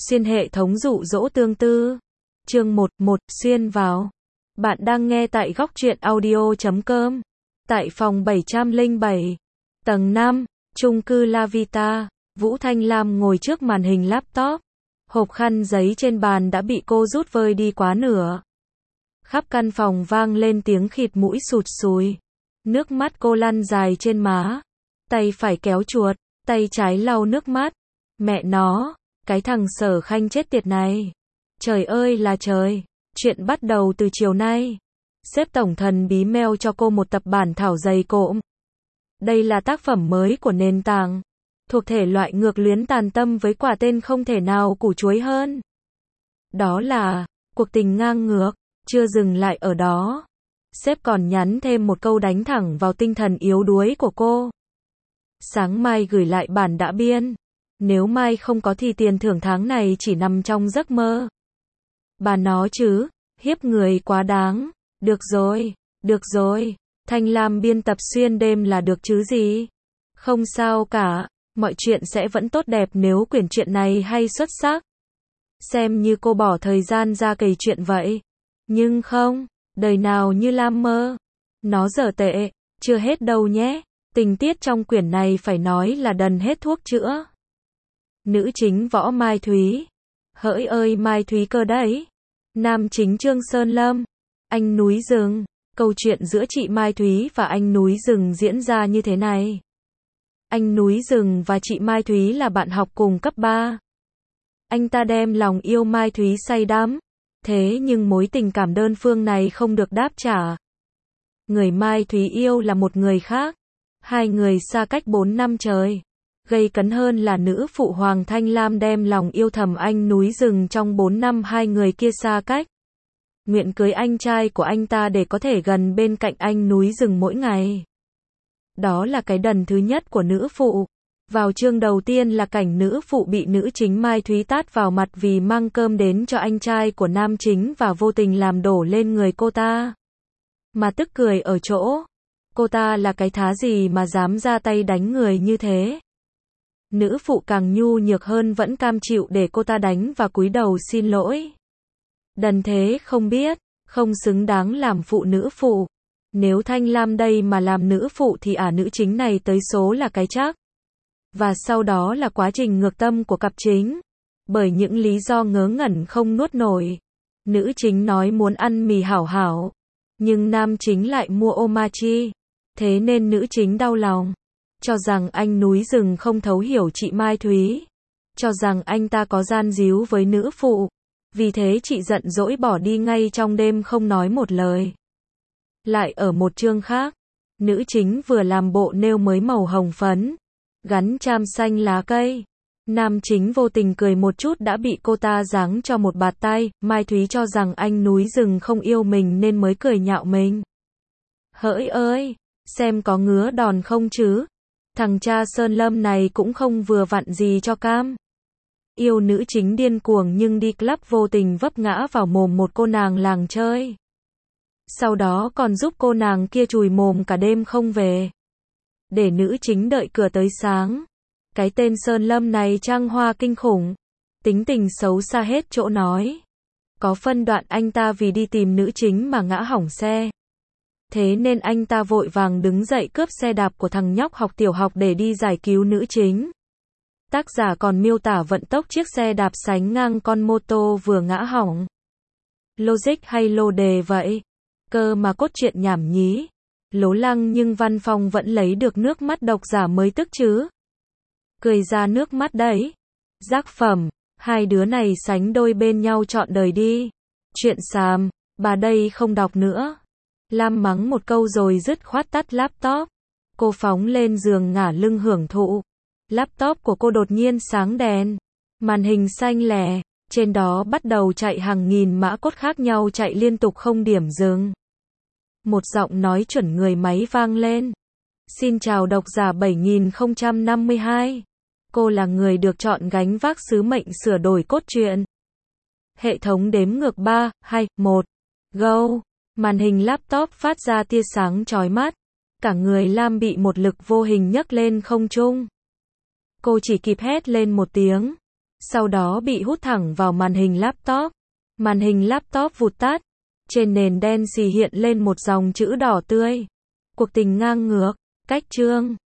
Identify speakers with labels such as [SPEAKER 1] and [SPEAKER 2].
[SPEAKER 1] Xuyên hệ thống dụ dỗ tương tư. Chương 1, xuyên vào. Bạn đang nghe tại góc truyện audio.com. Tại phòng 707, tầng 5, chung cư La Vita, Vũ Thanh Lam ngồi trước màn hình laptop. Hộp khăn giấy trên bàn đã bị cô rút vơi đi quá nửa. Khắp căn phòng vang lên tiếng khịt mũi sụt sùi. Nước mắt cô lăn dài trên má. Tay phải kéo chuột, tay trái lau nước mắt. Mẹ nó, cái thằng Sở Khanh chết tiệt này. Trời ơi là trời, chuyện bắt đầu từ chiều nay. Sếp tổng thần bí mail cho cô một tập bản thảo dày cộm. Đây là tác phẩm mới của nền tảng, thuộc thể loại ngược luyến tàn tâm với quả tên không thể nào củ chuối hơn. Đó là cuộc tình ngang ngược. Chưa dừng lại ở đó, sếp còn nhắn thêm một câu đánh thẳng vào tinh thần yếu đuối của cô. Sáng mai gửi lại bản đã biên. Nếu mai không có thì tiền thưởng tháng này chỉ nằm trong giấc mơ. Bà nó chứ, hiếp người quá đáng. Được rồi, Thanh Lam biên tập xuyên đêm là được chứ gì. Không sao cả, mọi chuyện sẽ vẫn tốt đẹp nếu quyển truyện này hay xuất sắc. Xem như cô bỏ thời gian ra cày chuyện vậy. Nhưng không, đời nào như Lam mơ. Nó dở tệ, chưa hết đâu nhé. Tình tiết trong quyển này phải nói là đần hết thuốc chữa. Nữ chính Võ Mai Thúy. Hỡi ơi Mai Thúy cơ đấy. Nam chính Trương Sơn Lâm. Anh núi rừng. Câu chuyện giữa chị Mai Thúy và anh núi rừng diễn ra như thế này. Anh núi rừng và chị Mai Thúy là bạn học cùng cấp 3. Anh ta đem lòng yêu Mai Thúy say đắm. Thế nhưng mối tình cảm đơn phương này không được đáp trả. Người Mai Thúy yêu là một người khác. Hai người xa cách 4 năm trời. Gây cấn hơn là nữ phụ Hoàng Thanh Lam đem lòng yêu thầm anh núi rừng trong 4 năm hai người kia xa cách. Nguyện cưới anh trai của anh ta để có thể gần bên cạnh anh núi rừng mỗi ngày. Đó là cái đần thứ nhất của nữ phụ. Vào chương đầu tiên là cảnh nữ phụ bị nữ chính Mai Thúy tát vào mặt vì mang cơm đến cho anh trai của nam chính và vô tình làm đổ lên người cô ta. Mà tức cười ở chỗ, cô ta là cái thá gì mà dám ra tay đánh người như thế. Nữ phụ càng nhu nhược hơn vẫn cam chịu để cô ta đánh và cúi đầu xin lỗi. Đần thế không biết, không xứng đáng làm phụ nữ phụ. Nếu Thanh Lam đây mà làm nữ phụ thì nữ chính này tới số là cái chắc. Và sau đó là quá trình ngược tâm của cặp chính. Bởi những lý do ngớ ngẩn không nuốt nổi. Nữ chính nói muốn ăn mì hảo hảo. Nhưng nam chính lại mua omachi. Thế nên nữ chính đau lòng. Cho rằng anh núi rừng không thấu hiểu chị Mai Thúy. Cho rằng anh ta có gian díu với nữ phụ. Vì thế chị giận dỗi bỏ đi ngay trong đêm không nói một lời. Lại ở một chương khác, nữ chính vừa làm bộ nêu mới màu hồng phấn. Gắn cham xanh lá cây. Nam chính vô tình cười một chút đã bị cô ta giáng cho một bạt tay. Mai Thúy cho rằng anh núi rừng không yêu mình nên mới cười nhạo mình. Hỡi ơi, xem có ngứa đòn không chứ. Thằng cha Sơn Lâm này cũng không vừa vặn gì cho cam. Yêu nữ chính điên cuồng nhưng đi club vô tình vấp ngã vào mồm một cô nàng làng chơi. Sau đó còn giúp cô nàng kia chùi mồm cả đêm không về. Để nữ chính đợi cửa tới sáng. Cái tên Sơn Lâm này trăng hoa kinh khủng. Tính tình xấu xa hết chỗ nói. Có phân đoạn anh ta vì đi tìm nữ chính mà ngã hỏng xe. Thế nên anh ta vội vàng đứng dậy cướp xe đạp của thằng nhóc học tiểu học để đi giải cứu nữ chính. Tác giả còn miêu tả vận tốc chiếc xe đạp sánh ngang con mô tô vừa ngã hỏng. Logic hay lô đề vậy? Cơ mà cốt truyện nhảm nhí. Lố lăng nhưng văn phong vẫn lấy được nước mắt độc giả mới tức chứ. Cười ra nước mắt đấy. Giác phẩm, hai đứa này sánh đôi bên nhau trọn đời đi. Chuyện xàm, bà đây không đọc nữa. Lam mắng một câu rồi dứt khoát tắt laptop. Cô phóng lên giường ngả lưng hưởng thụ. Laptop của cô đột nhiên sáng đèn. Màn hình xanh lẻ. Trên đó bắt đầu chạy hàng nghìn mã code khác nhau chạy liên tục không điểm dừng. Một giọng nói chuẩn người máy vang lên. Xin chào độc giả 7052. Cô là người được chọn gánh vác sứ mệnh sửa đổi cốt truyện. Hệ thống đếm ngược 3, 2, 1. Go. Màn hình laptop phát ra tia sáng chói mắt. Cả người Lam bị một lực vô hình nhấc lên không trung. Cô chỉ kịp hét lên một tiếng. sau đó bị hút thẳng vào màn hình laptop. Màn hình laptop vụt tắt. Trên nền đen xì hiện lên một dòng chữ đỏ tươi. Cuộc tình ngang ngược. Cách chương